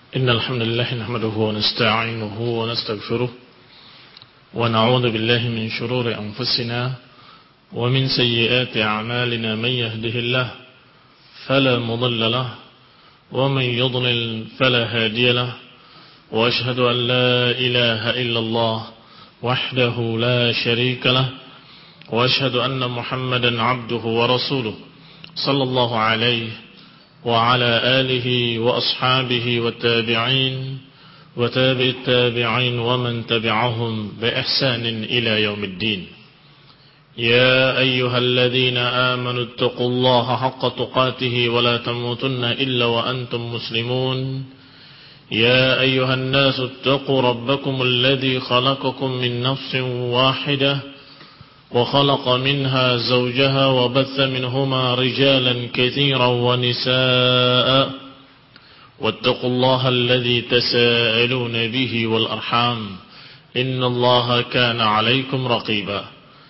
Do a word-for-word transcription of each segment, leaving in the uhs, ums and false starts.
إن الحمد لله نحمده ونستعينه ونستغفره ونعوذ بالله من شرور أنفسنا ومن سيئات أعمالنا. من يهده الله فلا مضل له ومن يضلل فلا هادي له، وأشهد أن لا إله إلا الله وحده لا شريك له، وأشهد أن محمدا عبده ورسوله صلى الله عليه وعلى آله وأصحابه والتابعين وتابع التابعين ومن تبعهم بإحسان إلى يوم الدين. يا أيها الذين آمنوا اتقوا الله حق تقاته ولا تموتن إلا وأنتم مسلمون. يا أيها الناس اتقوا ربكم الذي خلقكم من نفس واحدة وخلق منها زوجها وبث منهما رجالا كثيرا ونساء، واتقوا الله الذي تساءلون به والأرحام إن الله كان عليكم رقيبا.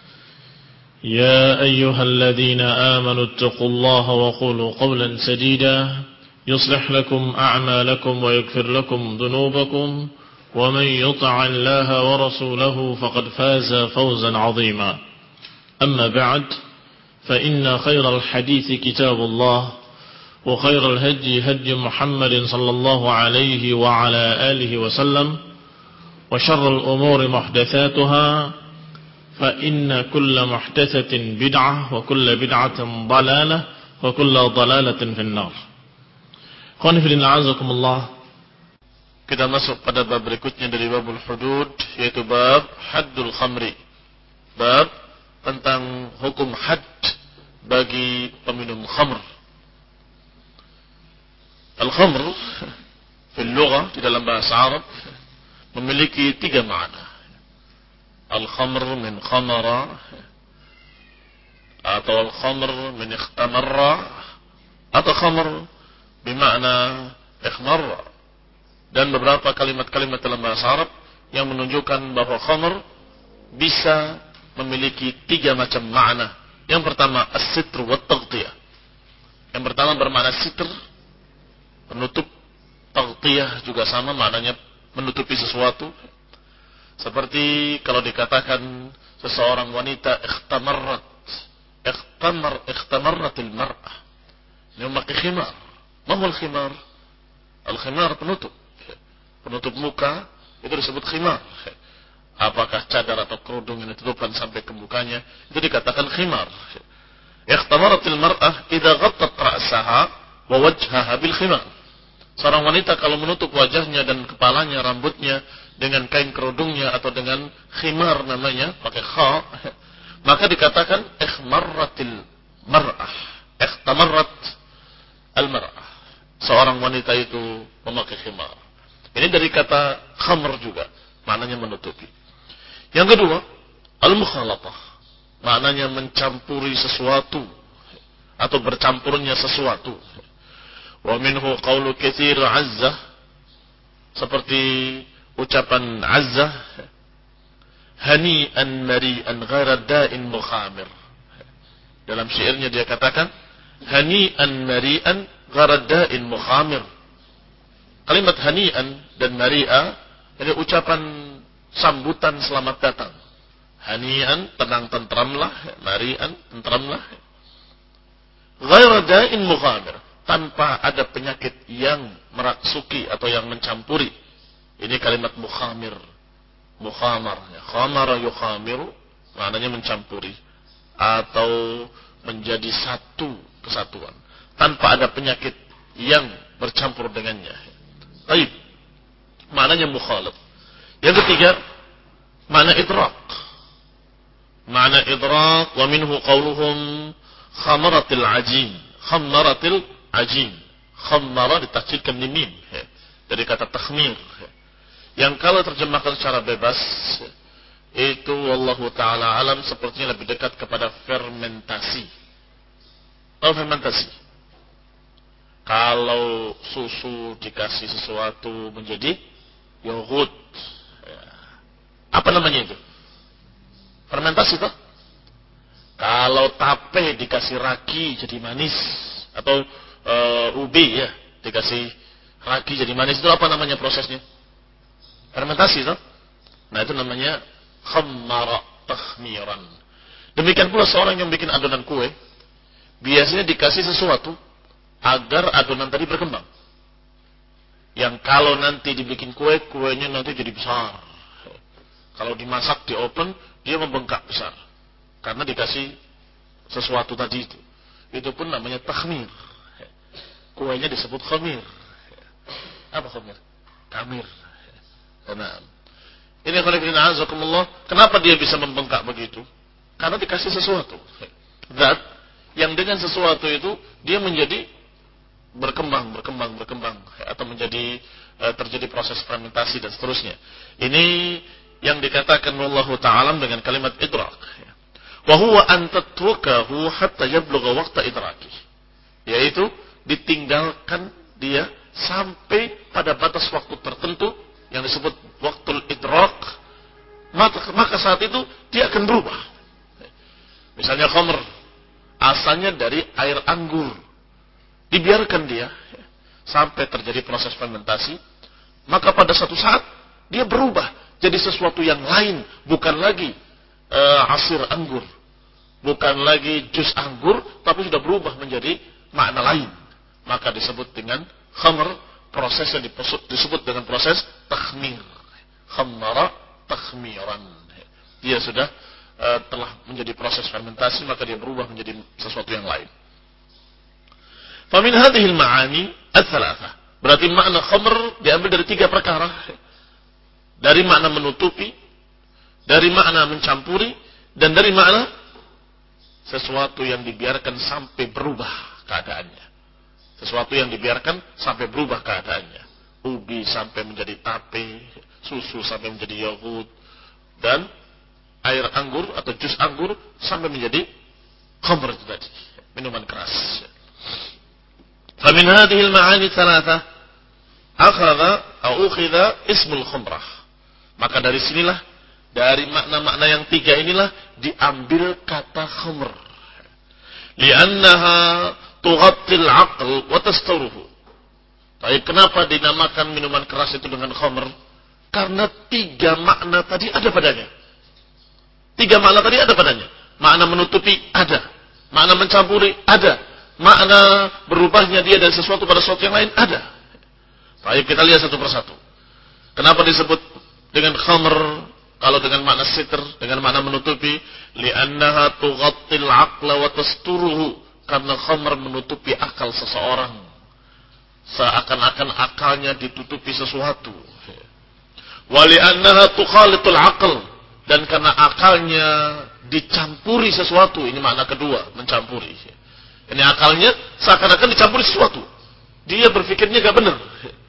يا أيها الذين آمنوا اتقوا الله وقولوا قولا سديدا يصلح لكم أعمالكم ويغفر لكم ذنوبكم، ومن يطع الله ورسوله فقد فاز فوزا عظيما. أما بعد، فإن خير الحديث كتاب الله، وخير الهدي هدي محمد صلى الله عليه وعلى آله وسلم، وشر الأمور محدثاتها، فإن كل محدثة بدعة وكل بدعة ضلالة وكل ضلالة في النار. Qanifidin a'azakumullah. Kita masuk pada bab berikutnya dari babul hudud, yaitu bab haddul khamri. Bab tentang hukum had bagi peminum khamr. Al-khamr fil lughah, di dalam bahasa Arab, memiliki tiga makna. Al-khamr min khamara, atau al-khamr min ikhtamarra, atau khamr bermakna ikhmarra, dan beberapa kalimat-kalimat dalam bahasa Arab yang menunjukkan bahwa khamr bisa memiliki tiga macam makna. Yang pertama as-sitr wa taghtiyah. Yang pertama bermakna sitr, penutup. Taghtiyah juga sama, maknanya menutupi sesuatu. Seperti kalau dikatakan seseorang wanita ikhtamarrat, ikhtamar ikhtamarratil mar'ah, dia memakai khimar. Mahul khimar, al-khimar penutup, penutup muka, itu disebut khimar. Apakah cadar atau kerudung yang ditutupkan sampai ke mukanya, itu dikatakan khimar. Ikhtamaratil mar'ah idza ghattat ra'saha wa wajhaha bil khimar. Seorang wanita kalau menutup wajahnya dan kepalanya, rambutnya dengan kain kerudungnya atau dengan khimar namanya, pakai kha, maka dikatakan ikhmarratil mar'ah, ikhtamarrat al-mar'ah. Seorang wanita itu memakai khimar. Ini dari kata khamr juga, maknanya menutupi. Yang kedua, al-mukhalatah, maknanya mencampuri sesuatu atau bercampurnya sesuatu. Wa minhu qawlu katsir azzah, seperti ucapan azzah, hani'an mari'an ghaira da'in mukhamir. Dalam syairnya dia katakan hani'an mari'an ghaira da'in mukhamir. Kalimat hani'an dan mari'a ini ucapan sambutan selamat datang. Hani'an, tenang tentramlah, mari'an, tentramlah. Ghaira da'in mukhamir, tanpa ada penyakit yang merasuki atau yang mencampuri. Ini kalimat mukhamir, mukhamar, khamara yukhamiru, maknanya mencampuri atau menjadi satu kesatuan, tanpa ada penyakit yang bercampur dengannya. Baik, maknanya mukhalaf. Yang ketiga, makna idrak. Makna idrak, wa minhu qawluhum khamaratil ajin. Khamaratil ajin. Khamara ditafsirkan mim, dari kata takhmir, yang kalau terjemahkan secara bebas itu wallahu taala alam sepertinya lebih dekat kepada fermentasi. Oh, fermentasi. Kalau susu dikasih sesuatu menjadi yogurt, apa namanya itu? Fermentasi toh? Kalau tape dikasih ragi jadi manis, atau uh, ubi ya dikasih ragi jadi manis itu apa namanya prosesnya? Fermentasi toh? Nah, itu namanya khammara takhmiran. Demikian pula seorang yang bikin adonan kue, biasanya dikasih sesuatu agar adonan tadi berkembang. Yang kalau nanti dibikin kue, kuenya nanti jadi besar. Kalau dimasak di oven, dia membengkak besar. Karena dikasih sesuatu tadi itu. Itu pun namanya takhmir. Kuenya disebut khamir. Apa khamir? Kamir. Nah, ini khonifidina azakumullah. Kenapa dia bisa membengkak begitu? Karena dikasih sesuatu. Zat yang dengan sesuatu itu dia menjadi berkembang, berkembang, berkembang, atau menjadi uh, terjadi proses fermentasi dan seterusnya. Ini yang dikatakan Allah Ta'ala dengan kalimat idrak. Wa huwa an tatrukahu hatta yablugha waqta idraki. Yaitu ditinggalkan dia sampai pada batas waktu tertentu yang disebut waktu idrak, maka, maka saat itu dia akan berubah. Misalnya khamr, asalnya dari air anggur, dibiarkan dia sampai terjadi proses fermentasi, maka pada satu saat dia berubah jadi sesuatu yang lain, bukan lagi uh, asir anggur, bukan lagi jus anggur, tapi sudah berubah menjadi makna lain. Maka disebut dengan khamr, prosesnya disebut dengan proses takhmir. Khammara takhmiran. Dia sudah uh, telah menjadi proses fermentasi, maka dia berubah menjadi sesuatu yang lain. Famin hadhil ma'ani ats-tsalatsa. Berarti makna khamr diambil dari tiga perkara. Dari makna menutupi, dari makna mencampuri, dan dari makna sesuatu yang dibiarkan sampai berubah keadaannya. Sesuatu yang dibiarkan sampai berubah keadaannya. Ubi sampai menjadi tape, susu sampai menjadi yogurt, dan air anggur atau jus anggur sampai menjadi khamr itu tadi, minuman keras. Famin hadhil ma'ani tsalatsa akhadha au ukhidha ismul khamrah. Maka dari sinilah, dari makna-makna yang tiga inilah diambil kata khamr. Li'annaha tughattil 'aql wa tasturuhu. Tapi kenapa dinamakan minuman keras itu dengan khamr? Karena tiga makna tadi ada padanya. Tiga makna tadi ada padanya. Makna menutupi ada, makna mencampuri ada, makna berubahnya dia dari sesuatu pada sesuatu yang lain ada. Baik, kita lihat satu persatu. Kenapa disebut dengan khamr kalau dengan makna sitr, dengan makna menutupi? Li'annaha tughattil 'aqla wa tasturuhu. Karena khamr menutupi akal seseorang, seakan-akan akalnya ditutupi sesuatu. Wa li'annaha tukhalitul 'aql. Dan karena akalnya dicampuri sesuatu, ini makna kedua, mencampuri. Ini akalnya seakan-akan dicampuri sesuatu. Dia berpikirnya gak benar,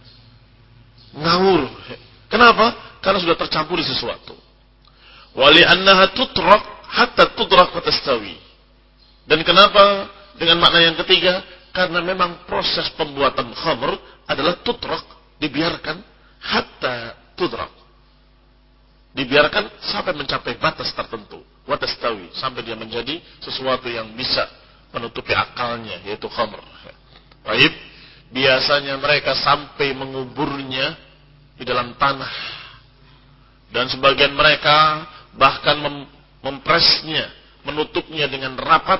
ngawur. Kenapa? Karena sudah tercampuri sesuatu. Wali annaha tutrak hatta tudrak wa tastawi. Dan kenapa dengan makna yang ketiga? Karena memang proses pembuatan khamr adalah tutrak, dibiarkan hatta tudrak. Dibiarkan sampai mencapai batas tertentu, wa tastawi, sampai dia menjadi sesuatu yang bisa menutupi akalnya, yaitu khamr. Baik, biasanya mereka sampai menguburnya di dalam tanah. Dan sebagian mereka bahkan mem- mempresnya, menutupnya dengan rapat,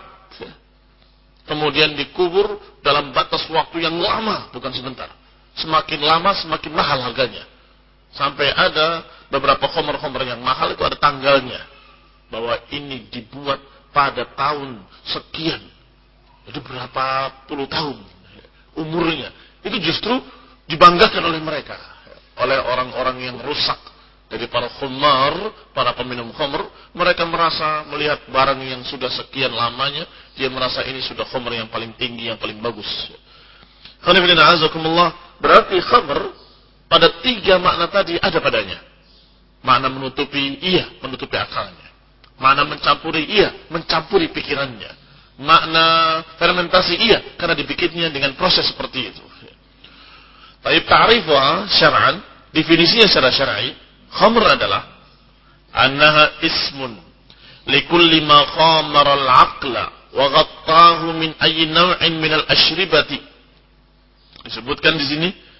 kemudian dikubur dalam batas waktu yang lama, bukan sebentar. Semakin lama semakin mahal harganya. Sampai ada beberapa khamr-khamr yang mahal itu ada tanggalnya, bahwa ini dibuat pada tahun sekian. Itu berapa puluh tahun umurnya. Itu justru dibanggakan oleh mereka, oleh orang-orang yang rusak dari para khumar, para peminum khamr. Mereka merasa melihat barang yang sudah sekian lamanya, dia merasa ini sudah khamr yang paling tinggi, yang paling bagus. Khonifidina azakumullah. Berarti khamr pada tiga makna tadi ada padanya. Makna menutupi, iya, menutupi akalnya. Makna mencampuri, iya, mencampuri pikirannya. Makna fermentasi, iya, karena dibikinnya dengan proses seperti itu. Tapi ta'rifuha syar'an, definisinya secara syar'i, khamr adalah annaha ismun likulli ma khamara al-aqla wa ghattahu min ayyi naw'in min al-ashribati. Disebutkan di sini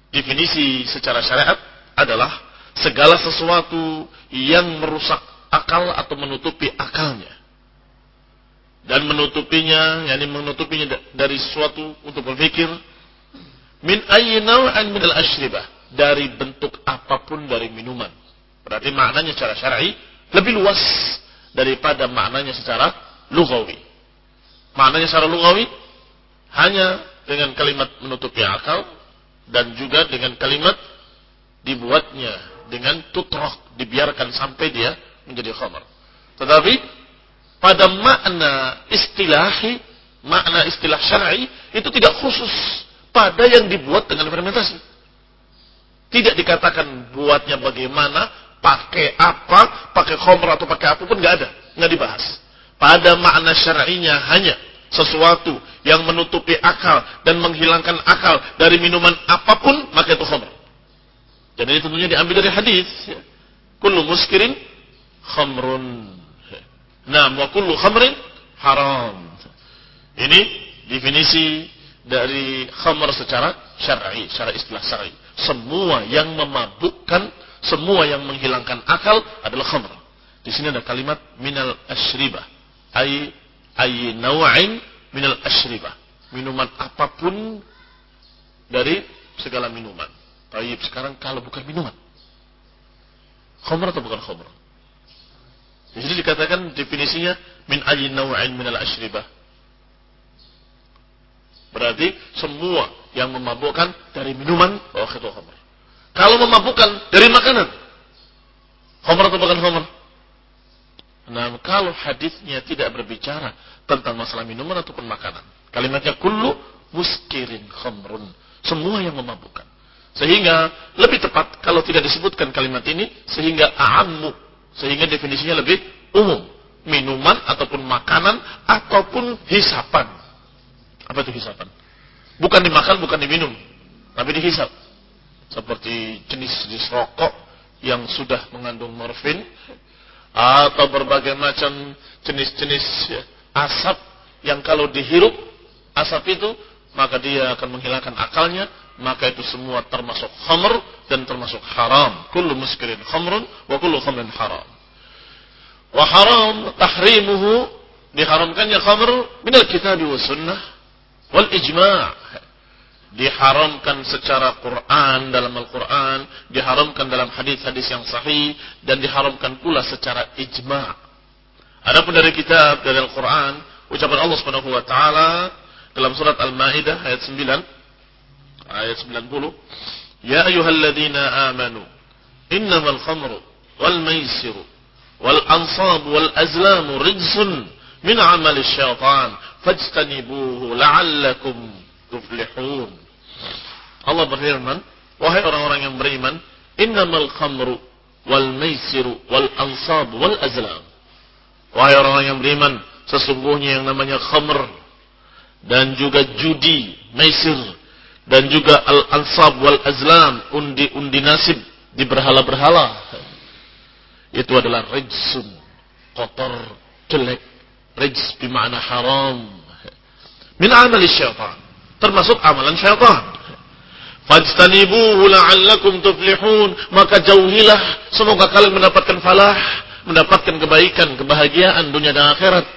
definisi secara syariat adalah segala sesuatu yang merusak akal atau menutupi akalnya. Dan menutupinya, yakni menutupinya dari sesuatu untuk berpikir, min ayyi naw'an min al-ashribah, dari bentuk apapun dari minuman. Berarti maknanya secara syar'i lebih luas daripada maknanya secara lughawi. Maknanya secara lughawi hanya dengan kalimat menutupi akal dan juga dengan kalimat dibuatnya dengan tutrok, dibiarkan sampai dia menjadi khamar. Tetapi pada makna istilahi, makna istilah syar'i itu tidak khusus pada yang dibuat dengan fermentasi. Tidak dikatakan buatnya bagaimana, pakai apa, pakai khamr atau pakai apapun, nggak ada, nggak dibahas. Pada makna syar'inya hanya sesuatu yang menutupi akal dan menghilangkan akal dari minuman apapun, maka itu khamr. Jadi ini tentunya diambil dari hadis. Kullu muskirin khamrun. Nah, wa kullu khamrin haram. Ini definisi dari khamr secara syar'i, secara istilah syar'i. Semua yang memabukkan, semua yang menghilangkan akal adalah khamr. Di sini ada kalimat minal asyribah, ay ay naw'in minal asyribah. Minuman apapun dari segala minuman. Baik, sekarang kalau bukan minuman, khamr atau bukan khamr? Jadi dikatakan definisinya min ayyi naw'in minal asyribah. Berarti semua yang memabukkan dari minuman, oh itu khamr. Kalau memabukkan dari makanan, khamr atau bukan khamr? Nah, kalau hadisnya tidak berbicara tentang masalah minuman ataupun makanan, kalimatnya kullu muskirin khamrun, semua yang memabukkan. Sehingga lebih tepat kalau tidak disebutkan kalimat ini, sehingga a'ammu, sehingga definisinya lebih umum. Minuman ataupun makanan ataupun hisapan. Apa itu hisapan? Bukan dimakan, bukan diminum, tapi dihisap. Seperti jenis-jenis rokok yang sudah mengandung morfin, atau berbagai macam jenis-jenis asap yang kalau dihirup asap itu, maka dia akan menghilangkan akalnya. Maka itu semua termasuk khamr dan termasuk haram. Kullu muskirin khamrun wa kullu khamrin haram. Wa haram tahrimuhu, diharamkannya khamr minal kitab wa sunnah wal ijma'. Diharamkan secara Quran, dalam Al-Quran, diharamkan dalam hadis-hadis yang sahih, dan diharamkan pula secara ijma'. Adapun dari kitab, dari Al-Quran, ucapan Allah Subhanahu wa taala dalam surat Al-Maidah ayat sembilan, ayat sembilan puluh, ya ayyuhalladzina amanu innamal khamru wal maisiru wal ansabu wal azlamu rijsun min amali syaitan fajtanibuhu la'allakum tuflihun. Allah berfirman, wahai orang-orang yang beriman, innamal khamru wal maisiru wal ansabu wal azlam. Wahai orang-orang yang beriman, sesungguhnya yang namanya khamr dan juga judi, maisir, dan juga al-ansab wal azlam, undi-undi nasib di berhala-berhala, itu adalah rijsun, kotor, jelek. Rijs bermakna haram, min amali syaitan, termasuk amalan syaitan. Fajtanibuhu la'allakum tuflihun, maka jauhilah, semoga kalian mendapatkan falah, mendapatkan kebaikan, kebahagiaan dunia dan akhirat.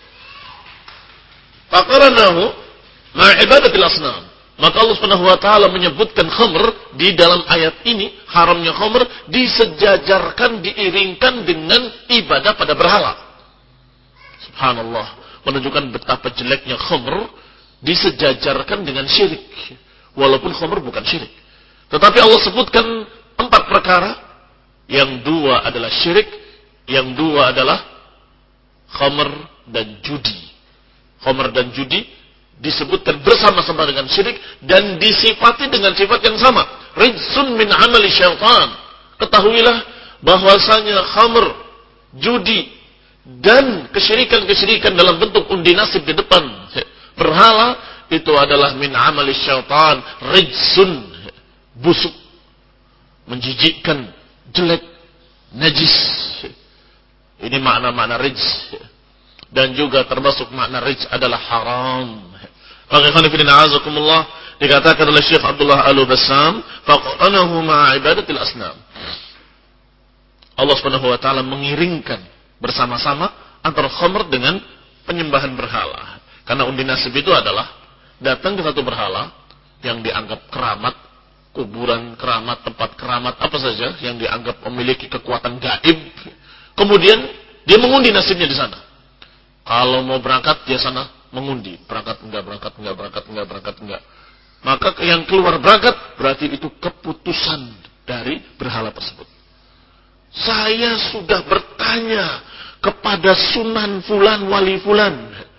Faqaranahu ma'ibadatil asnam. Maka Allah Subhanahu wa taala menyebutkan khamr di dalam ayat ini, haramnya khamr disejajarkan, diiringkan dengan ibadah pada berhala. Subhanallah, menunjukkan betapa jeleknya khamr disejajarkan dengan syirik. Walaupun khamr bukan syirik, tetapi Allah sebutkan empat perkara, yang dua adalah syirik, yang dua adalah khamr dan judi. Khamr dan judi disebutkan bersama-sama dengan syirik dan disifati dengan sifat yang sama, rijsun min amali syaitan. Ketahuilah bahwasanya khamr, judi dan kesyirikan-kesyirikan dalam bentuk undi nasib di depan berhala itu adalah min amali syaitan, rijsun, busuk, menjijikkan, jelek, najis. Ini makna-makna rijs. Dan juga termasuk makna rijs adalah haram. Bagaimana fillah azakumullah, dikatakan oleh Syekh Abdullah Al-Bassam, faqanahu ma'a ibadatil asnam. Allah Subhanahu wa taala mengiringkan bersama-sama antara khamr dengan penyembahan berhala. Karena undi nasib itu adalah datang ke satu berhala yang dianggap keramat, kuburan keramat, tempat keramat, apa saja yang dianggap memiliki kekuatan gaib. Kemudian dia mengundi nasibnya di sana. Kalau mau berangkat dia sana mengundi, berangkat enggak, berangkat enggak, berangkat enggak, berangkat enggak. Maka yang keluar berangkat berarti itu keputusan dari berhala tersebut. Saya sudah bertanya kepada Sunan Fulan Wali Fulan.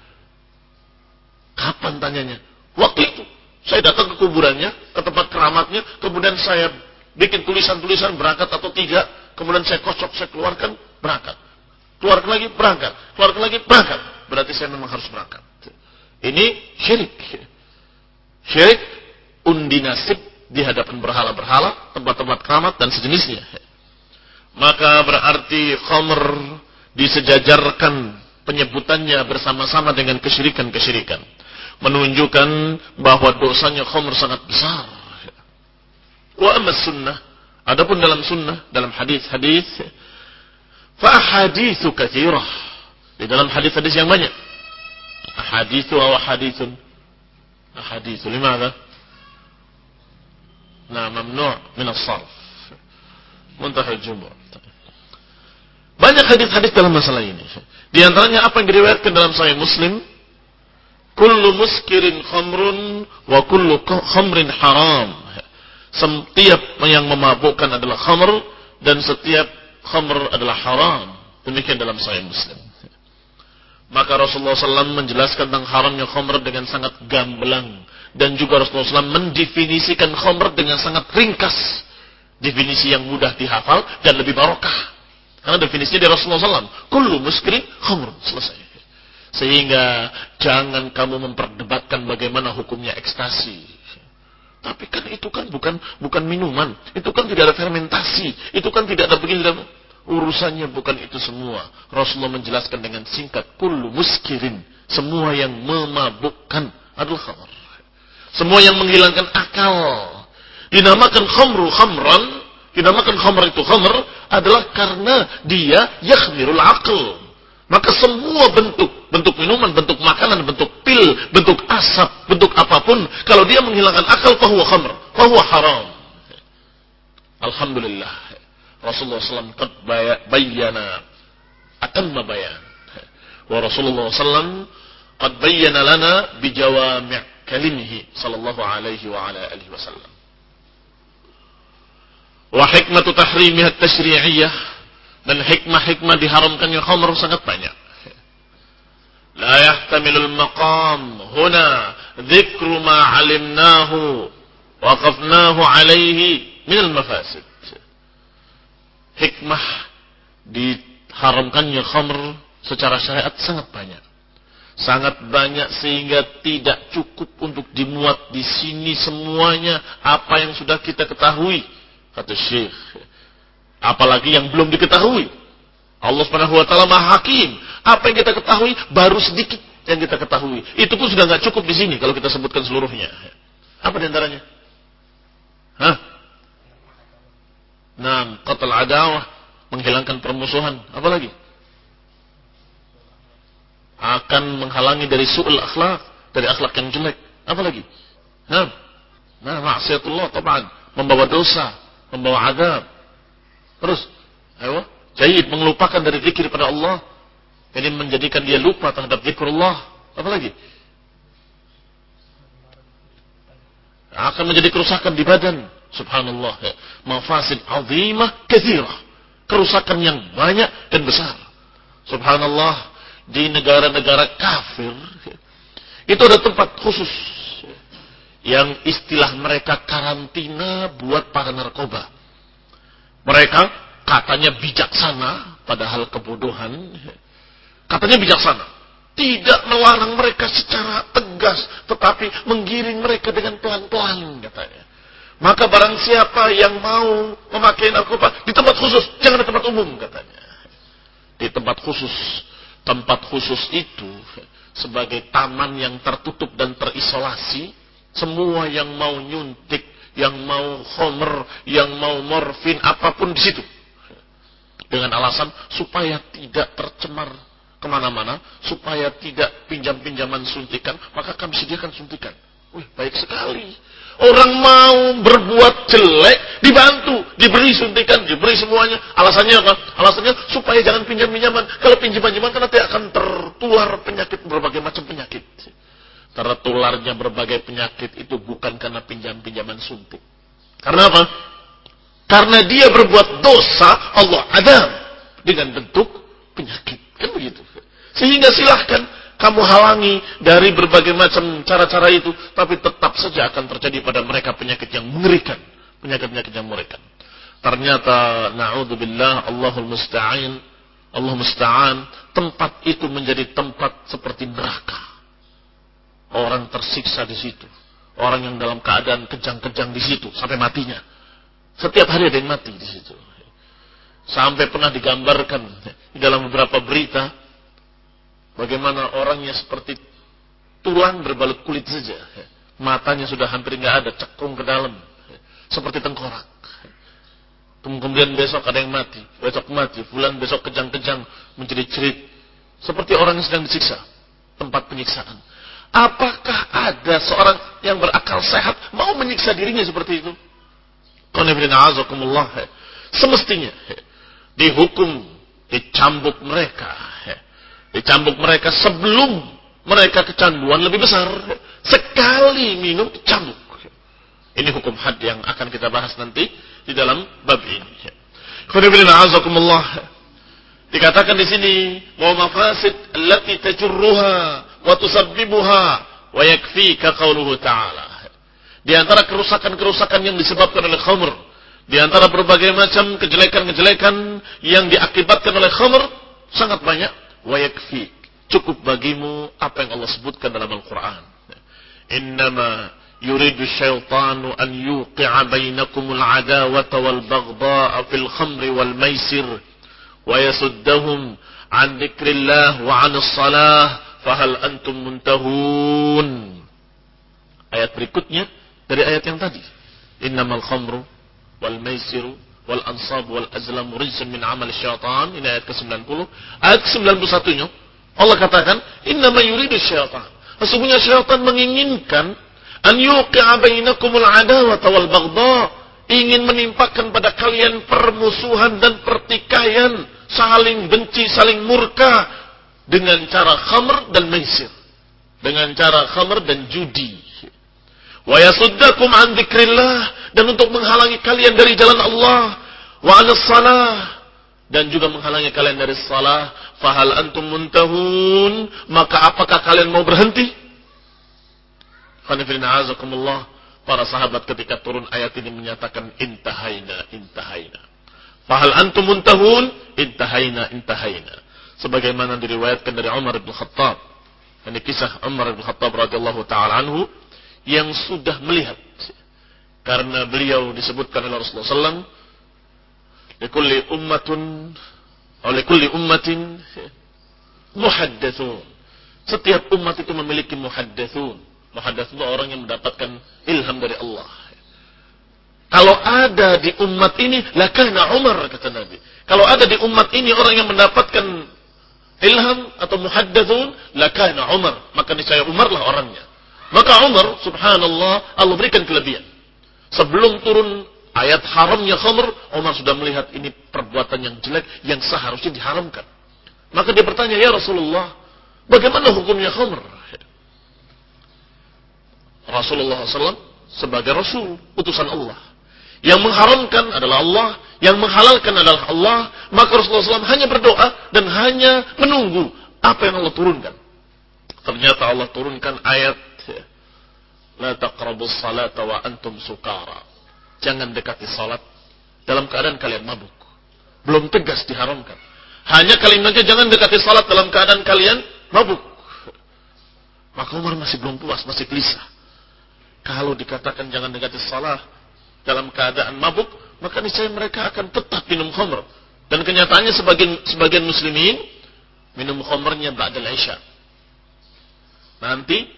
Kapan tanyanya? Waktu itu saya datang ke kuburannya, ke tempat keramatnya, kemudian saya bikin tulisan-tulisan berangkat atau tidak, kemudian saya kocok, saya keluarkan, berangkat. Keluarkan lagi, berangkat. Keluarkan lagi, berangkat. Berarti saya memang harus berangkat. Ini syirik. Syirik, undi nasib di hadapan berhala-berhala, tempat-tempat keramat, dan sejenisnya. Maka berarti khamr disejajarkan penyebutannya bersama-sama dengan kesyirikan-kesyirikan. Menunjukkan bahwa dosanya khamr sangat besar. Wa amma sunnah, adapun dalam sunnah, dalam hadis-hadis, fa ahaditsu katsirah. Di dalam hadis-hadis yang banyak. Ahaditsu aw haditsun? Ahaditsu limadha? Nah, mamnu' min as-sarf. Muntaha al-jumhur. Banyak hadis-hadis dalam masalah ini. Di antaranya apa yang diriwayatkan dalam Sahih Muslim, kullu muskirin khamrun wa kullu khamrin haram. Setiap yang memabukkan adalah khamr dan setiap khamr adalah haram. Demikian dalam Sahih Muslim. Maka Rasulullah shallallahu alaihi wasallam menjelaskan tentang haramnya khamr dengan sangat gamblang. Dan juga Rasulullah shallallahu alaihi wasallam mendefinisikan khamr dengan sangat ringkas. Definisi yang mudah dihafal dan lebih barokah. Karena definisinya dari Rasulullah shallallahu alaihi wasallam. Kullu muskirin khamr. Selesai. Sehingga jangan kamu memperdebatkan bagaimana hukumnya ekstasi. Tapi kan itu kan bukan bukan minuman. Itu kan tidak ada fermentasi. Itu kan tidak ada begini. Urusannya bukan itu semua. Rasulullah menjelaskan dengan singkat. Kullu muskirin. Semua yang memabukkan adalah khamr. Semua yang menghilangkan akal. Dinamakan khamru khamran. Dinamakan khamr itu khamr adalah karena dia yakhmirul aql. Maka semua bentuk, bentuk minuman, bentuk makanan, bentuk pil, bentuk asap, bentuk apapun, kalau dia menghilangkan akal, fahuwa khamr, fahuwa haram. Alhamdulillah. Rasulullah shallallahu alaihi wasallam qad bayyana atamma bayan. Wa Rasulullah shallallahu alaihi wasallam qad bayyana lana bijawami' kalimihi sallallahu alaihi wa ala alihi wasallam. Wa hikmatu tahrimiha at-tashri'iyyah, dan hikmah-hikmah diharamkannya khamr sangat banyak. La yahtamilul maqam huna dzikru ma 'alimnahu wa qafnahu 'alaihi min al-mafasid. Hikmah diharamkannya khamr secara syariat sangat banyak. Sangat banyak sehingga tidak cukup untuk dimuat di sini semuanya apa yang sudah kita ketahui, kata Syekh. Apalagi yang belum diketahui. Allah Subhanahu wa taala Maha Hakim. Apa yang kita ketahui baru sedikit yang kita ketahui. Itu pun sudah enggak cukup di sini kalau kita sebutkan seluruhnya. Apa di antaranya? Hah? Nah, qatl adawah, menghilangkan permusuhan. Apa lagi? Akan menghalangi dari su'ul akhlak, dari akhlak yang jelek. Apa lagi? Nah, nah maksiatullah taban, membawa dosa, membawa azab. Terus, ayo, jahid, mengelupakan dari zikir pada Allah. Jadi menjadikan dia lupa terhadap zikrullah. Apa lagi? Akan menjadi kerusakan di badan. Subhanallah. Mafasid azimah katsirah. Kerusakan yang banyak dan besar. Subhanallah. Di negara-negara kafir, itu ada tempat khusus. Yang istilah mereka karantina buat para narkoba. Mereka katanya bijaksana, padahal kebodohan. Katanya bijaksana. Tidak melarang mereka secara tegas, tetapi menggiring mereka dengan pelan-pelan, katanya. Maka barang siapa yang mau memakai narkoba di tempat khusus, jangan di tempat umum, katanya. Di tempat khusus. Tempat khusus itu sebagai taman yang tertutup dan terisolasi, Semua yang mau nyuntik, yang mau homer, yang mau morfin, apapun di situ. Dengan alasan supaya tidak tercemar kemana-mana, supaya tidak pinjam-pinjaman suntikan, maka kami sediakan suntikan. Wih, baik sekali. Orang mau berbuat jelek, dibantu, diberi suntikan, diberi semuanya. Alasannya apa? Alasannya supaya jangan pinjam-pinjaman. Kalau pinjam-pinjaman kan nanti akan tertular penyakit, berbagai macam penyakit. Tertularnya berbagai penyakit itu bukan karena pinjam-pinjaman suntik. Karena apa? Karena dia berbuat dosa, Allah adab dengan bentuk penyakit. Kan begitu. Sehingga silahkan kamu halangi dari berbagai macam cara-cara itu, tapi tetap saja akan terjadi pada mereka penyakit yang mengerikan, penyakit-penyakit yang mengerikan. Ternyata na'udzubillah, Allahul musta'an, Allah musta'an, tempat itu menjadi tempat seperti neraka. Orang tersiksa di situ, orang yang dalam keadaan kejang-kejang di situ sampai matinya. Setiap hari ada yang mati di situ. Sampai pernah digambarkan di dalam beberapa berita bagaimana orangnya seperti tulang berbalut kulit saja. Matanya sudah hampir nggak ada, cekung ke dalam. Seperti tengkorak. Kemudian besok ada yang mati, besok mati, fulan besok kejang-kejang menjerit-jerit. Seperti orang yang sedang disiksa. Tempat penyiksaan. Apakah ada seorang yang berakal sehat mau menyiksa dirinya seperti itu? Semestinya dihukum, dicambuk mereka. Dicambuk mereka sebelum mereka kecanduan lebih besar. Sekali minum dicambuk. Ini hukum had yang akan kita bahas nanti di dalam bab ini. Dikatakan di sini wa mafasid allati tajurruha wa tusabbibuha wa yakfika qauluhu ta'ala. Di antara kerusakan-kerusakan yang disebabkan oleh khamr, di antara berbagai macam kejelekan-kejelekan yang diakibatkan oleh khamr sangat banyak. Wa yakfik, cukup bagimu apa yang Allah sebutkan dalam Al-Quran. Innama yuridu syaitanu an yuqi'a bainakumul adawata wal baghdha'a fil khamri wal maisir wa yasuddahum an dzikrillah wa 'anis salah fahal antum muntahun. Ayat berikutnya dari ayat yang tadi. Innamal khamru wal maisiru wal ansab wal azlam rijsun min amal syaitan. Ini ayat ke sembilan puluh. Ayat ke sembilan puluh satu-nya Allah katakan, innama yuridu syaitan. Sesungguhnya syaitan menginginkan an yuqi'a bainakumul adawata wal baghdha, ingin menimpakan pada kalian permusuhan dan pertikaian, saling benci, saling murka dengan cara khamr dan maisir, dengan cara khamr dan judi. Wa yasuddakum an dzikrillah, dan untuk menghalangi kalian dari jalan Allah, wa 'anis salah, dan juga menghalangi kalian dari salah. Fahal antum muntahun, maka apakah kalian mau berhenti? Khanifina azakumullah, para sahabat ketika turun ayat ini menyatakan intahaina, intahaina. Fahal antum muntahun, intahaina, intahaina. Sebagaimana diriwayatkan dari Umar bin Khattab. Ini kisah Umar bin Khattab radhiyallahu taala anhu yang sudah melihat, karena beliau disebutkan oleh Rasulullah sallallahu alaihi wasallam, likulli ummatun oleh kulli ummatin muhaddatsun. Setiap umat itu memiliki muhaddatsun. Muhaddatsun itu orang yang mendapatkan ilham dari Allah. Kalau ada di umat ini, lakana Umar, kata Nabi. Kalau ada di umat ini orang yang mendapatkan ilham atau muhaddatsun, lakana Umar, maka niscaya Umarlah orangnya. Maka Umar, subhanallah, Allah berikan kelebihan. Sebelum turun ayat haramnya khamr, Umar sudah melihat ini perbuatan yang jelek yang seharusnya diharamkan. Maka dia bertanya, ya Rasulullah, bagaimana hukumnya khamr? Rasulullah shallallahu alaihi wasallam sebagai Rasul, utusan Allah. Yang mengharamkan adalah Allah, yang menghalalkan adalah Allah. Maka Rasulullah shallallahu alaihi wasallam hanya berdoa dan hanya menunggu apa yang Allah turunkan. Ternyata Allah turunkan ayat, la taqrabus salata wa antum sukara. Jangan dekati salat dalam keadaan kalian mabuk. Belum tegas diharamkan. Hanya kalimatnya jangan dekati salat dalam keadaan kalian mabuk. Maka Umar masih belum puas, masih gelisah. Kalau dikatakan jangan dekati salat dalam keadaan mabuk, maka niscaya mereka akan tetap minum khamr. Dan kenyataannya sebagian sebagian muslimin minum khamrnya ba'dal isya. Nanti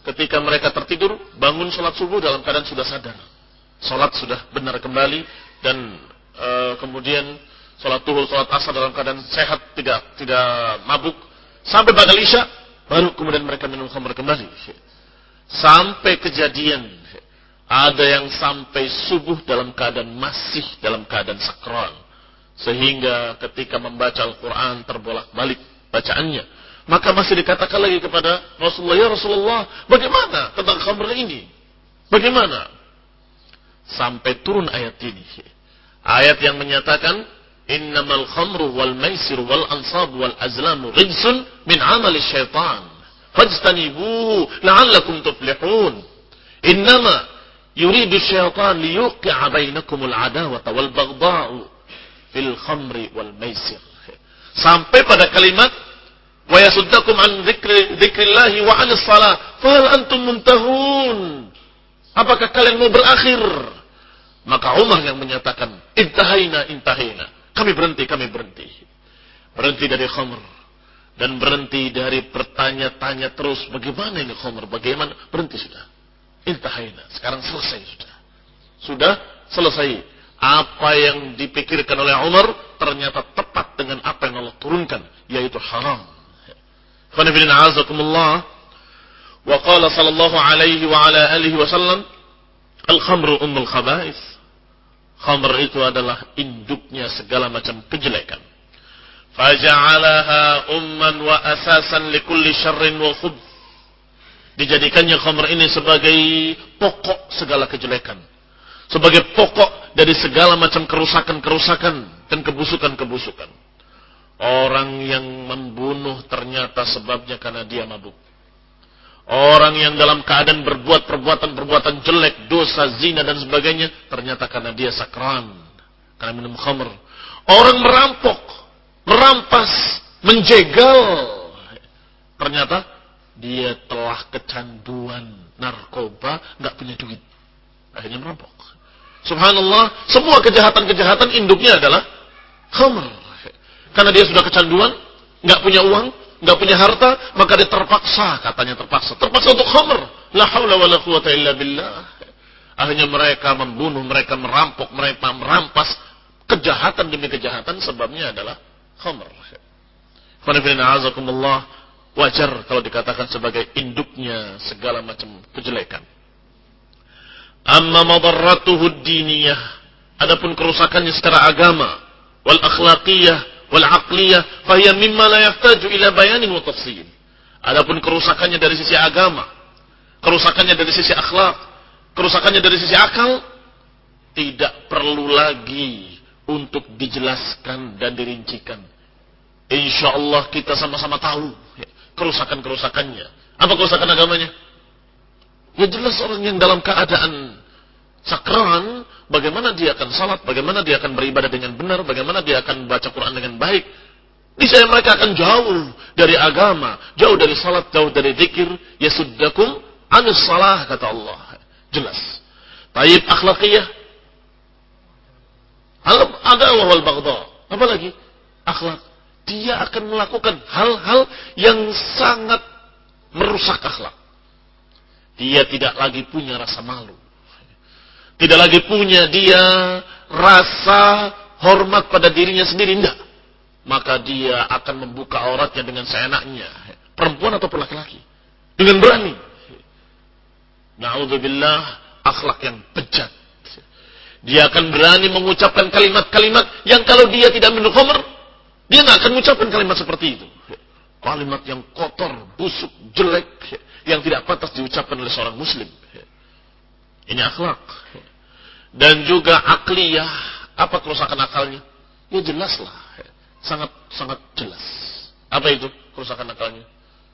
ketika mereka tertidur, bangun sholat subuh dalam keadaan sudah sadar. Sholat sudah benar kembali dan e, kemudian sholat duhur, sholat asar dalam keadaan sehat, tidak tidak mabuk. Sampai badal isya, baru kemudian mereka minum khamr kembali. Sampai kejadian ada yang sampai subuh dalam keadaan masih dalam keadaan sakral, sehingga ketika membaca Al-Quran terbolak-balik bacaannya, maka masih dikatakan lagi kepada Rasulullah, ya Rasulullah, bagaimana tentang khamr ini? Bagaimana? Sampai turun ayat ini, ayat yang menyatakan innamal khamru wal maisiru wal ansabu wal azlamu rijsun min amali syaitan fajtanibuhu la'allakum tuflihun. Innama yuridu syaitan liyuqi'a bainakumul adawata wal baghdha'u fil khamri wal maisir. Sampai pada kalimat wa yasuddakum an dzikri dzikrillahi wa 'anis shalah fahal antum muntahun. Apakah kalian mau berakhir? Maka Umar yang menyatakan intahaina intahaina. Kami berhenti, kami berhenti. Berhenti dari khamr. Dan berhenti dari bertanya-tanya terus. Bagaimana ini khamr? Bagaimana? Berhenti sudah. Intahaina. Sekarang selesai sudah. Sudah selesai. Apa yang dipikirkan oleh Umar ternyata tepat dengan apa yang Allah turunkan. Yaitu haram. Qanifidina azakumullah. Wa qala sallallahu alaihi wa ala alihi wa sallam. Al-khamru ummul khaba'is. Khamr itu adalah induknya segala macam kejelekan. Faja'alaha umman wa asasan likulli syarrin wa khubth. Dijadikannya khamr ini sebagai pokok segala kejelekan. Sebagai pokok dari segala macam kerusakan-kerusakan dan kebusukan-kebusukan. Orang yang membunuh ternyata sebabnya karena dia mabuk. Orang yang dalam keadaan berbuat perbuatan-perbuatan jelek, dosa, zina dan sebagainya, ternyata karena dia sakran, karena minum khamr. Orang merampok, merampas, menjegal, ternyata dia telah kecanduan narkoba, nggak punya duit, akhirnya merampok. Subhanallah, semua kejahatan-kejahatan induknya adalah khamr. Karena dia sudah kecanduan, nggak punya uang, nggak punya harta, maka dia terpaksa, katanya terpaksa, terpaksa untuk khamr. La haula wala quwata illa billah. Akhirnya mereka membunuh, mereka merampok, mereka merampas, kejahatan demi kejahatan, sebabnya adalah khamr. Qanifidina azakumullah, wajar kalau dikatakan sebagai induknya segala macam kejelekan. Amma madarratuhu diniyah, adapun kerusakannya secara agama, wal akhlaqiyah, wal aqliyah fahiya mimma la yahtaju ila bayanin wa tafsil. Adapun kerusakannya dari sisi agama, kerusakannya dari sisi akhlak, kerusakannya dari sisi akal, tidak perlu lagi untuk dijelaskan dan dirincikan. Insyaallah kita sama-sama tahu kerusakan-kerusakannya. Apa kerusakan agamanya? Ya jelas orang yang dalam keadaan sakran, bagaimana dia akan salat, bagaimana dia akan beribadah dengan benar, bagaimana dia akan baca Quran dengan baik. Niscaya mereka akan jauh dari agama, jauh dari salat, jauh dari zikir. Yasuddakum anus salah, kata Allah. Jelas. Taib akhlaqiyah. Al-adawah wal baghdha. Apa lagi? Akhlak. Dia akan melakukan hal-hal yang sangat merusak akhlak. Dia tidak lagi punya rasa malu. Tidak lagi punya dia rasa hormat pada dirinya sendiri, tidak. Maka dia akan membuka auratnya dengan seenaknya. Perempuan ataupun laki-laki. Dengan berani. Na'udzubillah, akhlak yang bejat. Dia akan berani mengucapkan kalimat-kalimat yang kalau dia tidak minum khamr, dia nggak akan mengucapkan kalimat seperti itu. Kalimat yang kotor, busuk, jelek, yang tidak pantas diucapkan oleh seorang muslim. Ini akhlak. Dan juga akliyah. Apa kerusakan akalnya? Ya jelaslah. Sangat sangat jelas. Apa itu kerusakan akalnya?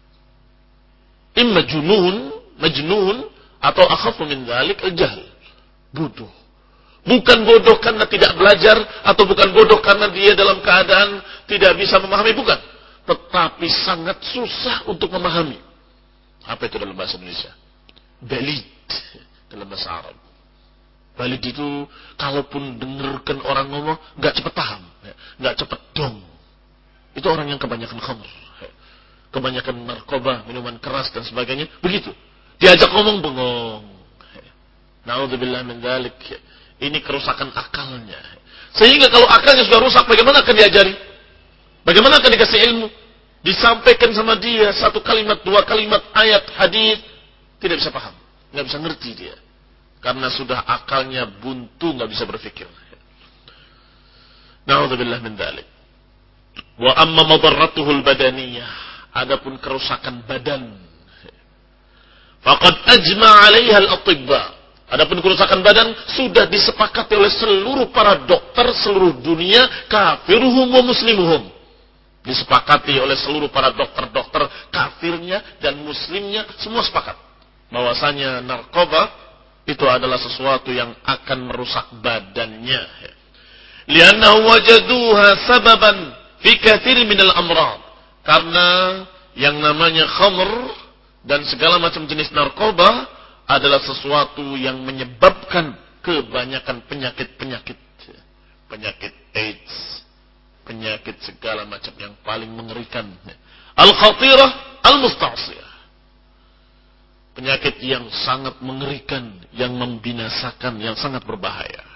Imma junun, majnun, atau akhafu min dzalik al-jahl. Bodoh. Bukan bodoh karena tidak belajar, atau bukan bodoh karena dia dalam keadaan tidak bisa memahami, bukan. Tetapi sangat susah untuk memahami. Apa itu dalam bahasa Indonesia? Balid dalam bahasa Arab. Balid itu kalaupun dengarkan orang ngomong nggak cepat paham, nggak cepat dong. Itu orang yang kebanyakan khamr, kebanyakan narkoba, minuman keras dan sebagainya. Begitu. Diajak ngomong bengong. Na'udzubillah min dzalik. Ini kerusakan akalnya. Sehingga kalau akalnya sudah rusak, bagaimana akan diajari? Bagaimana akan dikasih ilmu? Disampaikan sama dia satu kalimat, dua kalimat, ayat, hadis, tidak bisa paham, nggak bisa ngerti dia, karena sudah akalnya buntu, nggak bisa berpikir. Na'udzubillah min dzalik. Wa amma madarratuhul badaniyah, adapun kerusakan badan, faqad ajma' 'alaiha al-atibba. Adapun kerusakan badan sudah disepakati oleh seluruh para dokter seluruh dunia, kafiruhum wa muslimuhum. Disepakati oleh seluruh para dokter-dokter kafirnya dan muslimnya, semua sepakat bahwasanya narkoba itu adalah sesuatu yang akan merusak badannya. Li'annahu wajaduha sababan fi katsir min al-amrad. Karena yang namanya khamr dan segala macam jenis narkoba adalah sesuatu yang menyebabkan kebanyakan penyakit-penyakit. Penyakit AIDS, penyakit segala macam yang paling mengerikan. Al-khatirah, al-musta'siyah. Penyakit yang sangat mengerikan, yang membinasakan, yang sangat berbahaya.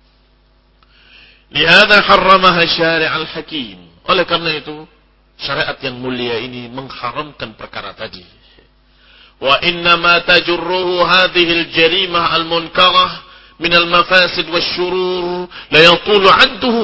Lihada harramaha syari' al-hakim. Oleh karena itu, syariat yang mulia ini mengharamkan perkara tadi. Wa innama tajurruhu hadhihi al-jarimah al-munkarah min al-mafasid wasyurur la yatulu 'adduhu.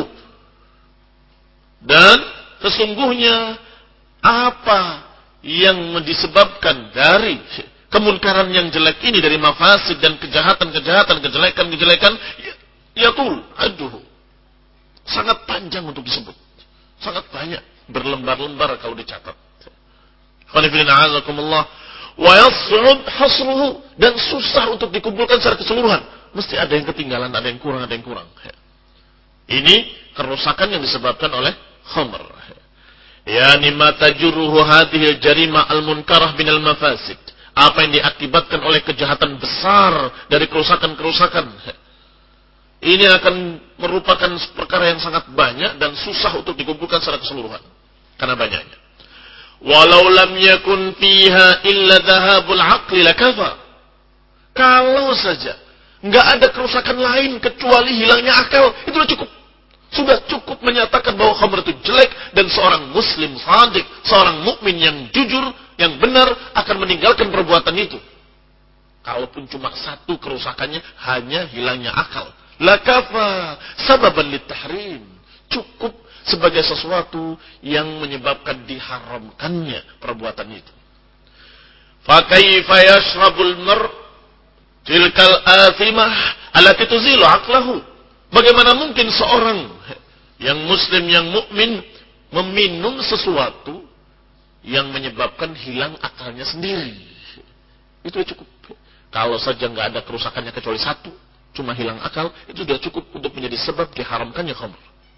Dan sesungguhnya apa yang disebabkan dari kemunkaran yang jelek ini, dari mafasid dan kejahatan-kejahatan, kejelekan-kejelekan, yatul 'adduhu. Sangat panjang untuk disebut. Sangat banyak, berlembar-lembar kalau dicatat. Qanifilina a'azakumullah. Wa yas'ud hasruhu, dan susah untuk dikumpulkan secara keseluruhan. Mesti ada yang ketinggalan, ada yang kurang, ada yang kurang. Ini kerusakan yang disebabkan oleh khamr. Yani ma tajurruhu hadhihi al-jarima al-munkarah min al-mafasid. Apa yang diakibatkan oleh kejahatan besar dari kerusakan-kerusakan. Ini akan merupakan perkara yang sangat banyak dan susah untuk dikumpulkan secara keseluruhan karena banyaknya. Walau lam yakun fiha illa dhahabul aqli lakafa. Kalau saja enggak ada kerusakan lain kecuali hilangnya akal, itu sudah cukup. Sudah cukup menyatakan bahwa khamr itu jelek dan seorang muslim shadiq, seorang mukmin yang jujur, yang benar akan meninggalkan perbuatan itu. Kalaupun cuma satu kerusakannya hanya hilangnya akal, lakafa sababan litahrim. Cukup sebagai sesuatu yang menyebabkan diharamkannya perbuatan itu. Fa kaifa yashrabul mar' tilkal athimah allati tuzilu aqlahu? Bagaimana mungkin seorang yang muslim, yang mukmin meminum sesuatu yang menyebabkan hilang akalnya sendiri? Itu cukup. Kalau saja enggak ada kerusakannya kecuali satu, cuma hilang akal, itu sudah cukup untuk menjadi sebab diharamkannya khamr.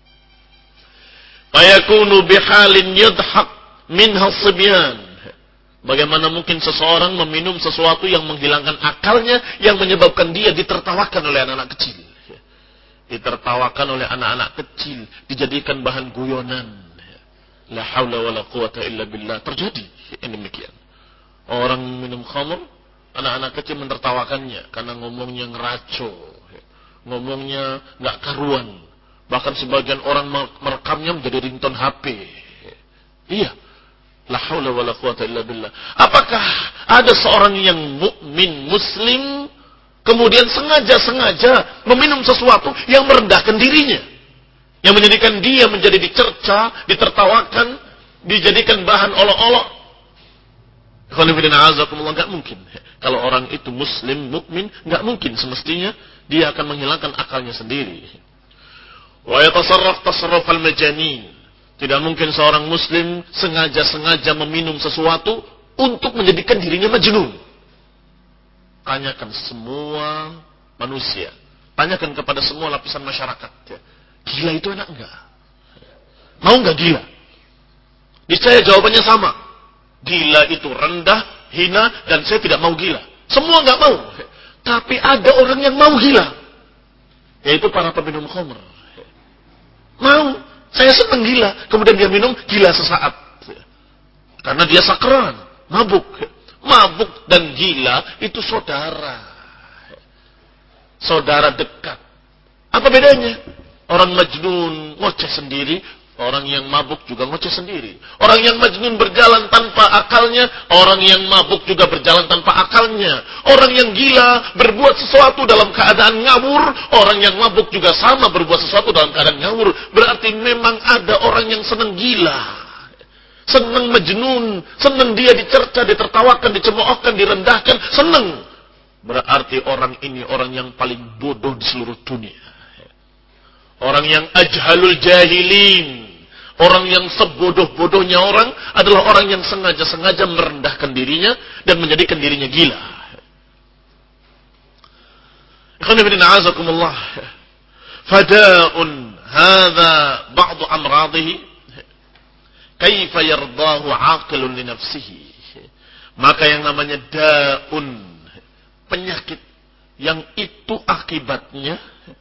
Fayakunu bihalin yadhaq minha sibyan. Bagaimana mungkin seseorang meminum sesuatu yang menghilangkan akalnya, yang menyebabkan dia ditertawakan oleh anak-anak kecil. Ditertawakan oleh anak-anak kecil, dijadikan bahan guyonan. La haula wala quwata illa billah. Terjadi ini demikian. Orang minum khamr, anak-anak kecil mentertawakannya karena ngomongnya ngeraco, ngomongnya enggak karuan. Bahkan sebagian orang merekamnya menjadi ringtone H P. Iya. La haula wala quwata illa billah. Apakah ada seorang yang mukmin muslim kemudian sengaja-sengaja meminum sesuatu yang merendahkan dirinya, yang menjadikan dia menjadi dicerca, ditertawakan, dijadikan bahan olok-olok? Enggak mungkin. Kalau orang itu muslim, mukmin, enggak mungkin semestinya dia akan menghilangkan akalnya sendiri. Wa yatasarraf tasarruf al-majanin. Tidak mungkin seorang muslim sengaja-sengaja meminum sesuatu untuk menjadikan dirinya majnun. Tanyakan semua manusia, tanyakan kepada semua lapisan masyarakat, gila itu enak enggak? Mau enggak gila? Niscaya jawabannya sama. Gila itu rendah, hina, dan saya tidak mau gila. Semua enggak mau. Tapi ada orang yang mau gila, yaitu para peminum khamr. Mau, saya senang gila. Kemudian dia minum, gila sesaat. Karena dia sakran, mabuk. Mabuk dan gila itu saudara. Saudara dekat. Apa bedanya? Orang majnun ngoceh sendiri, orang yang mabuk juga ngoceh sendiri. Orang yang majnun berjalan tanpa akalnya, orang yang mabuk juga berjalan tanpa akalnya. Orang yang gila berbuat sesuatu dalam keadaan ngawur, orang yang mabuk juga sama berbuat sesuatu dalam keadaan ngawur. Berarti memang ada orang yang senang gila, senang majnun, senang dia dicerca, ditertawakan, dicemoohkan, direndahkan, senang. Berarti orang ini orang yang paling bodoh di seluruh dunia. Orang yang ajhalul jahilin. Orang yang sebodoh-bodohnya orang adalah orang yang sengaja-sengaja merendahkan dirinya dan menjadikan dirinya gila. Ikhwan fillah a'azakumullah. Fada'un hadza ba'du amradihi kaifa yardahu 'aqilun li nafsihi. Maka yang namanya da'un, penyakit yang itu akibatnya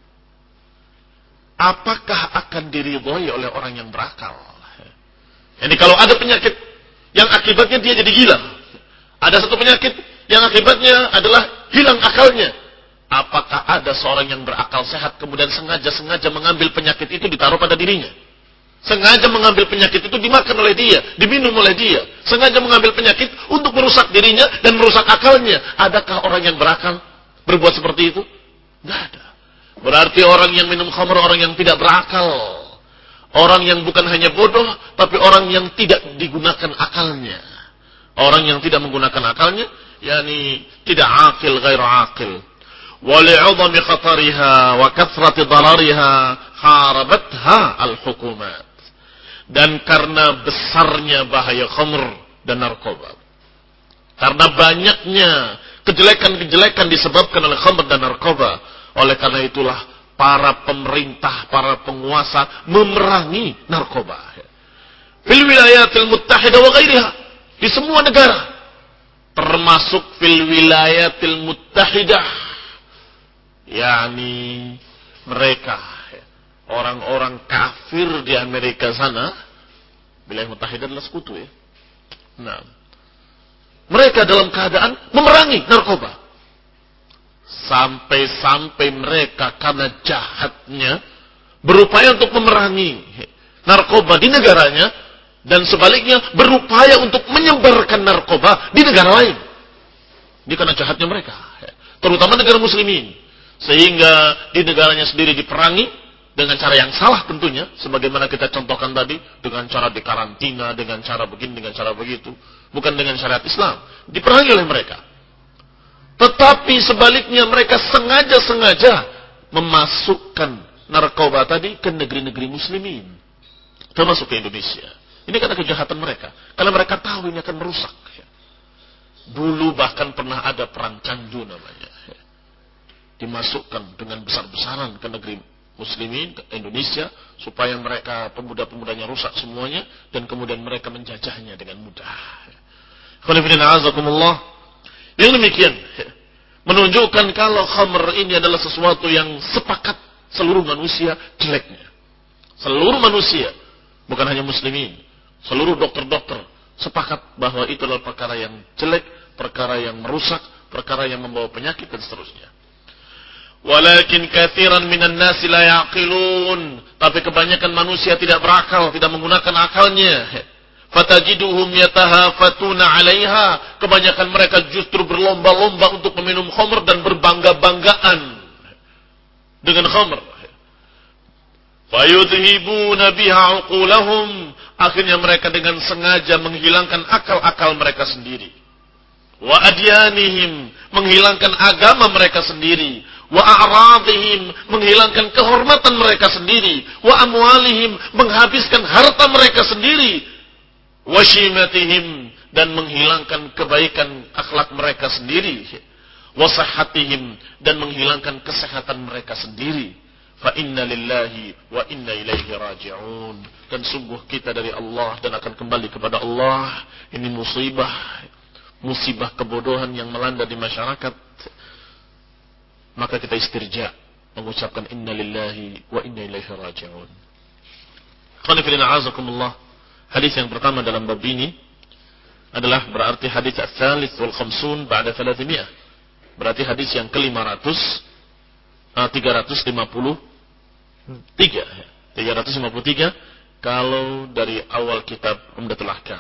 apakah akan diridhoi oleh orang yang berakal? Jadi kalau ada penyakit yang akibatnya dia jadi gila, ada satu penyakit yang akibatnya adalah hilang akalnya, apakah ada seorang yang berakal sehat kemudian sengaja-sengaja mengambil penyakit itu ditaruh pada dirinya? Sengaja mengambil penyakit itu dimakan oleh dia, diminum oleh dia, sengaja mengambil penyakit untuk merusak dirinya dan merusak akalnya. Adakah orang yang berakal berbuat seperti itu? Tidak ada. Berarti orang yang minum khamr orang yang tidak berakal. Orang yang bukan hanya bodoh, tapi orang yang tidak digunakan akalnya. Orang yang tidak menggunakan akalnya, yakni tidak akil, ghairu akil. Wa li'udhami khatariha wa kathrati darariha harabatha al-hukumat. Dan karena besarnya bahaya khamr dan narkoba, karena banyaknya kejelekan-kejelekan disebabkan oleh khamr dan narkoba, oleh karena itulah para pemerintah, para penguasa memerangi narkoba. Fil wilayatil muttahidah wa ghairiha, di semua negara, termasuk fil wilayatil muttahidah, yakni mereka orang-orang kafir di Amerika sana. Wilayah muttahidah adalah sekutu ya. Nah, mereka dalam keadaan memerangi narkoba. Sampai-sampai mereka karena jahatnya berupaya untuk memerangi narkoba di negaranya, dan sebaliknya berupaya untuk menyebarkan narkoba di negara lain. Ini karena jahatnya mereka, terutama negara muslimin. Sehingga di negaranya sendiri diperangi dengan cara yang salah tentunya, sebagaimana kita contohkan tadi, dengan cara dikarantina, dengan cara begini, dengan cara begitu, bukan dengan syariat Islam. Diperangi oleh mereka. Tetapi sebaliknya mereka sengaja-sengaja memasukkan narkoba tadi ke negeri-negeri muslimin, termasuk ke Indonesia. Ini karena kejahatan mereka, karena mereka tahu ini akan merusak. Dulu bahkan pernah ada perang candu namanya, dimasukkan dengan besar-besaran ke negeri muslimin, ke Indonesia, supaya mereka pemuda-pemudanya rusak semuanya, dan kemudian mereka menjajahnya dengan mudah. Alhamdulillah. Yang demikian menunjukkan kalau khamr ini adalah sesuatu yang sepakat seluruh manusia jeleknya. Seluruh manusia, bukan hanya muslimin, seluruh dokter-dokter sepakat bahwa itu adalah perkara yang jelek, perkara yang merusak, perkara yang membawa penyakit dan seterusnya. Walakin katsiran minan nasi la yaqilun, tapi kebanyakan manusia tidak berakal, tidak menggunakan akalnya. Fatajiduhum yatahafatuna 'alaiha, kebanyakan mereka justru berlomba-lomba untuk meminum khamr dan berbangga-banggaan dengan khamr. Fayudhibuna biha 'uqulahum, akhirnya mereka dengan sengaja menghilangkan akal-akal mereka sendiri. Wa adyanihim, menghilangkan agama mereka sendiri. Wa a'radihim, menghilangkan kehormatan mereka sendiri. Wa amwalihim, menghabiskan harta mereka sendiri. Washimatihim, dan menghilangkan kebaikan akhlak mereka sendiri. Wasahhatihim, dan menghilangkan kesehatan mereka sendiri. Fa inna lillahi wa inna ilaihi raji'un, dan sungguh kita dari Allah dan akan kembali kepada Allah. Ini musibah, musibah kebodohan yang melanda di masyarakat. Maka kita istirja mengucapkan inna lillahi wa inna ilaihi raji'un. Qul inna a'azakumullah. Hadis yang pertama dalam bab ini adalah berarti hadis ats-tsalits wal khamsun ba'da thalathimi'ah. Berarti hadis yang ke lima ratus, uh, tiga ratus lima puluh tiga. tiga ratus lima puluh tiga kalau dari awal kitab Umdatul Ahkam.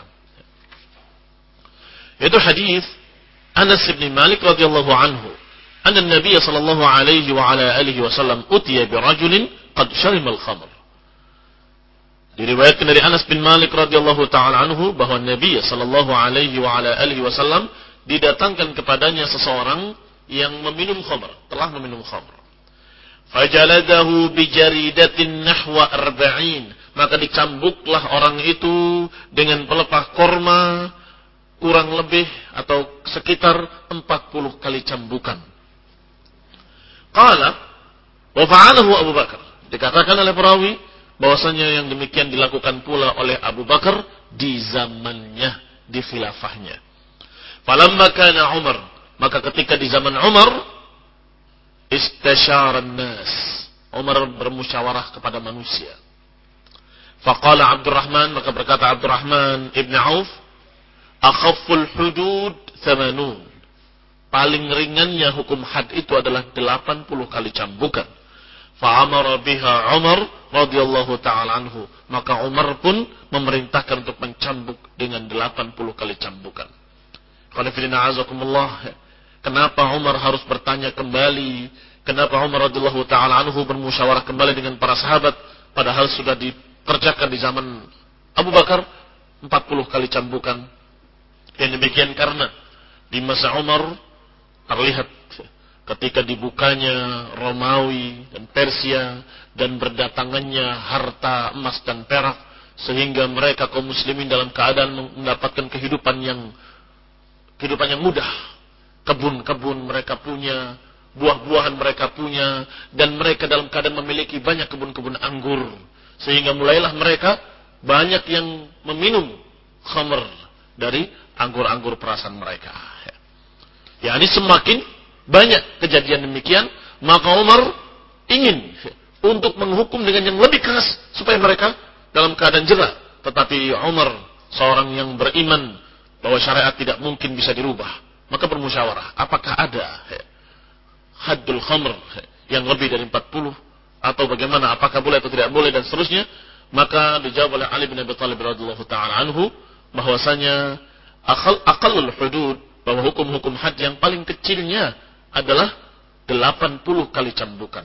Itu hadis Anas bin Malik radhiyallahu anhu, anna an-nabiy sallallahu alaihi wa ala alihi wasallam utiya bi rajulin qad sharima al-khamr. Diriwayatkan dari Anas bin Malik radhiyallahu taala anhu bahwa Nabi sallallahu alaihi wa ala alihi wasallam didatangkan kepadanya seseorang yang meminum khamr, telah meminum khamr. Fajaladahu bijaridatin nahwa arba'in, maka dicambuklah orang itu dengan pelepah korma kurang lebih atau sekitar empat puluh kali cambukan. Qala wa fa'alahu Abu Bakar. Dikatakan oleh perawi bahwasanya yang demikian dilakukan pula oleh Abu Bakar di zamannya, di khilafahnya. Falamma kana Umar, maka ketika di zaman Umar, istasyara an-nas, Umar bermusyawarah kepada manusia. Faqala Abdurrahman, maka berkata Abdurrahman ibn Auf, akhafful hudud thamanun, paling ringannya hukum had itu adalah delapan puluh kali cambukan. Fa'amara biha Umar radhiyallahu ta'ala anhu, maka Umar pun memerintahkan untuk mencambuk dengan delapan puluh kali cambukan. Qanifidina azakumullah, kenapa Umar harus bertanya kembali? Kenapa Umar radhiyallahu ta'ala anhu bermusyawarah kembali dengan para sahabat, padahal sudah dikerjakan di zaman Abu Bakar empat puluh kali cambukan? Yang demikian karena di masa Umar terlihat ketika dibukanya Romawi dan Persia dan berdatangannya harta emas dan perak, sehingga mereka kaum muslimin dalam keadaan mendapatkan kehidupan yang kehidupan yang mudah. Kebun-kebun mereka punya, buah-buahan mereka punya, dan mereka dalam keadaan memiliki banyak kebun-kebun anggur, sehingga mulailah mereka banyak yang meminum khamr dari anggur-anggur perasan mereka. Ya, ini semakin banyak kejadian demikian, maka Umar ingin untuk menghukum dengan yang lebih keras supaya mereka dalam keadaan jera. Tetapi Umar seorang yang beriman bahwa syariat tidak mungkin bisa dirubah, maka bermusyawarah, apakah ada haddul khamr yang lebih dari empat puluh atau bagaimana, apakah boleh atau tidak boleh dan seterusnya. Maka dijawab oleh Ali bin Abi Thalib radhiyallahu taala anhu bahwasanya akal aqallul hudud, bahwa hukum-hukum had yang paling kecilnya adalah delapan puluh kali cambukan.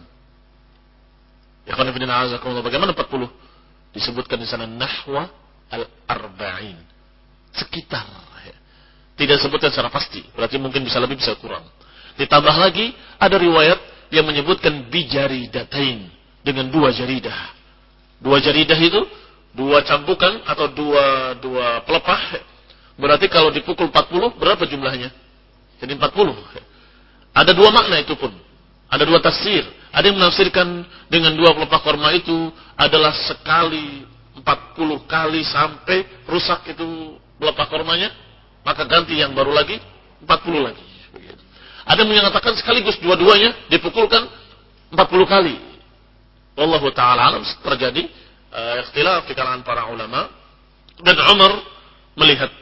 Ya kan, bagaimana empat puluh? Disebutkan di sana nahwa al-arba'in, sekitar. Tidak disebutkan secara pasti, berarti mungkin bisa lebih bisa kurang. Ditambah lagi ada riwayat yang menyebutkan bijaridatain, dengan dua jaridah. Dua jaridah itu dua cambukan atau dua dua pelepah. Berarti kalau dipukul empat puluh berapa jumlahnya? Jadi empat puluh. Ada dua makna itu pun. Ada dua tafsir. Ada yang menafsirkan dengan dua pelepah korma itu adalah sekali empat puluh kali sampai rusak itu pelepah kormanya, maka ganti yang baru lagi empat puluh lagi. Ada yang mengatakan sekaligus dua-duanya dipukulkan empat puluh kali. Wallahu ta'ala alam, terjadi uh, ikhtilaf di kalangan para ulama. Dan Umar melihat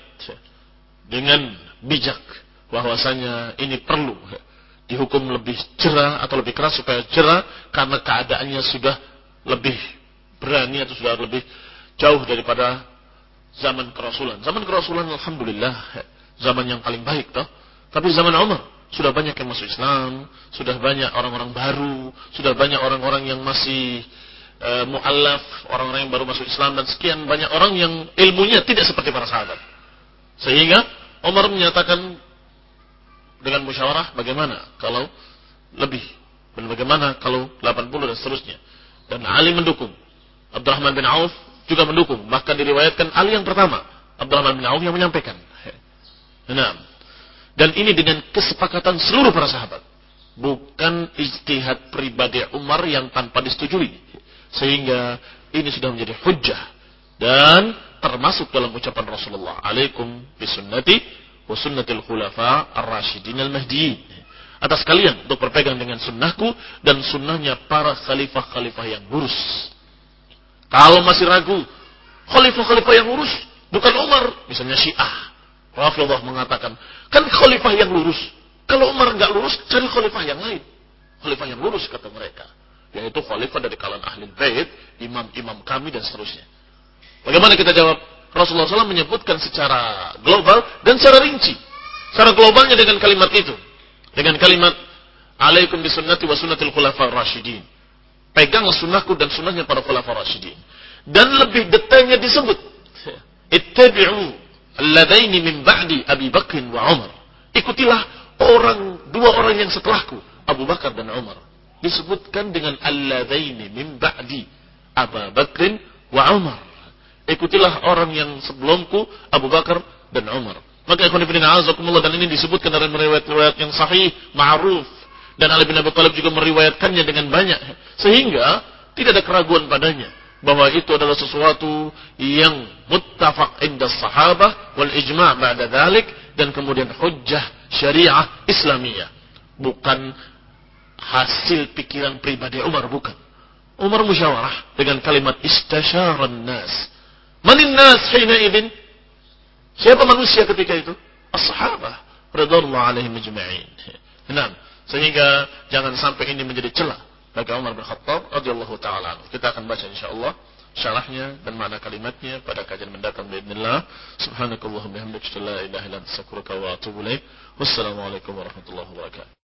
dengan bijak bahwasanya ini perlu dihukum lebih jera atau lebih keras supaya jera, karena keadaannya sudah lebih berani atau sudah lebih jauh daripada zaman kerasulan. Zaman kerasulan alhamdulillah zaman yang paling baik toh. Tapi zaman Umar sudah banyak yang masuk Islam, sudah banyak orang-orang baru, sudah banyak orang-orang yang masih e, mu'allaf, orang-orang yang baru masuk Islam, dan sekian banyak orang yang ilmunya tidak seperti para sahabat. Sehingga Umar menyatakan dengan musyawarah, bagaimana kalau lebih, dan bagaimana kalau delapan puluh dan seterusnya. Dan Ali mendukung, Abdurrahman bin Auf juga mendukung. Bahkan diriwayatkan Ali yang pertama, Abdurrahman bin Auf yang menyampaikan. Nah, dan ini dengan kesepakatan seluruh para sahabat, bukan ijtihad pribadi Umar yang tanpa disetujui. Sehingga ini sudah menjadi hujjah dan termasuk dalam ucapan Rasulullah, alaikum bisunnati wa sunnatil khulafa ar-rasyidin al-mahdiyin, atas kalian untuk berpegang dengan sunnahku dan sunnahnya para khalifah-khalifah yang lurus. Kalau masih ragu, khalifah-khalifah yang lurus bukan Umar, misalnya Syiah, Rafidhah mengatakan, kan khalifah yang lurus. Kalau Umar enggak lurus, cari khalifah yang lain. Khalifah yang lurus kata mereka, yaitu khalifah dari kalangan ahli bait, imam-imam kami dan seterusnya. Bagaimana kita jawab? Rasulullah shallallahu alaihi wasallam menyebutkan secara global dan secara rinci. Secara globalnya dengan kalimat itu, dengan kalimat alaikum bisunnati wa sunnatil khulafa'ir rasyidin. Peganglah sunnahku dan sunnahnya para khulafa'ir rasyidin. Dan lebih detailnya disebut, ittabi'u alladaini min ba'di Abi Bakr wa Umar. Ikutilah orang dua orang yang setelahku, Abu Bakar dan Umar. Disebutkan dengan alladaini min ba'di Abu Bakr wa Umar. Ikutilah orang yang sebelumku, Abu Bakar dan Umar. Maka ikhwan fillah azakumullah, dan ini disebutkan dalam riwayat-riwayat yang sahih, ma'ruf, dan Ali bin Abi Thalib juga meriwayatkannya dengan banyak, sehingga tidak ada keraguan padanya bahwa itu adalah sesuatu yang muttafaq inda sahabah wal ijma' ba'da dzalik, dan kemudian hujjah syariah Islamiyah, bukan hasil pikiran pribadi Umar, bukan. Umar musyawarah dengan kalimat istasyaran nas. Manin nas hina idzin? Siapa manusia ketika itu? As-sahabah radhiyallahu alaihim ajma'in. Nah, sehingga jangan sampai ini menjadi celah bagi Umar bin Khattab radhiyallahu taala. Kita akan baca insyaallah syarahnya dan makna kalimatnya pada kajian mendatang باذنillah. Subhanakallahumma bihamdika la ilaha illa anta astaghfiruka wa atubu ilaik. Wassalamualaikum warahmatullahi wabarakatuh.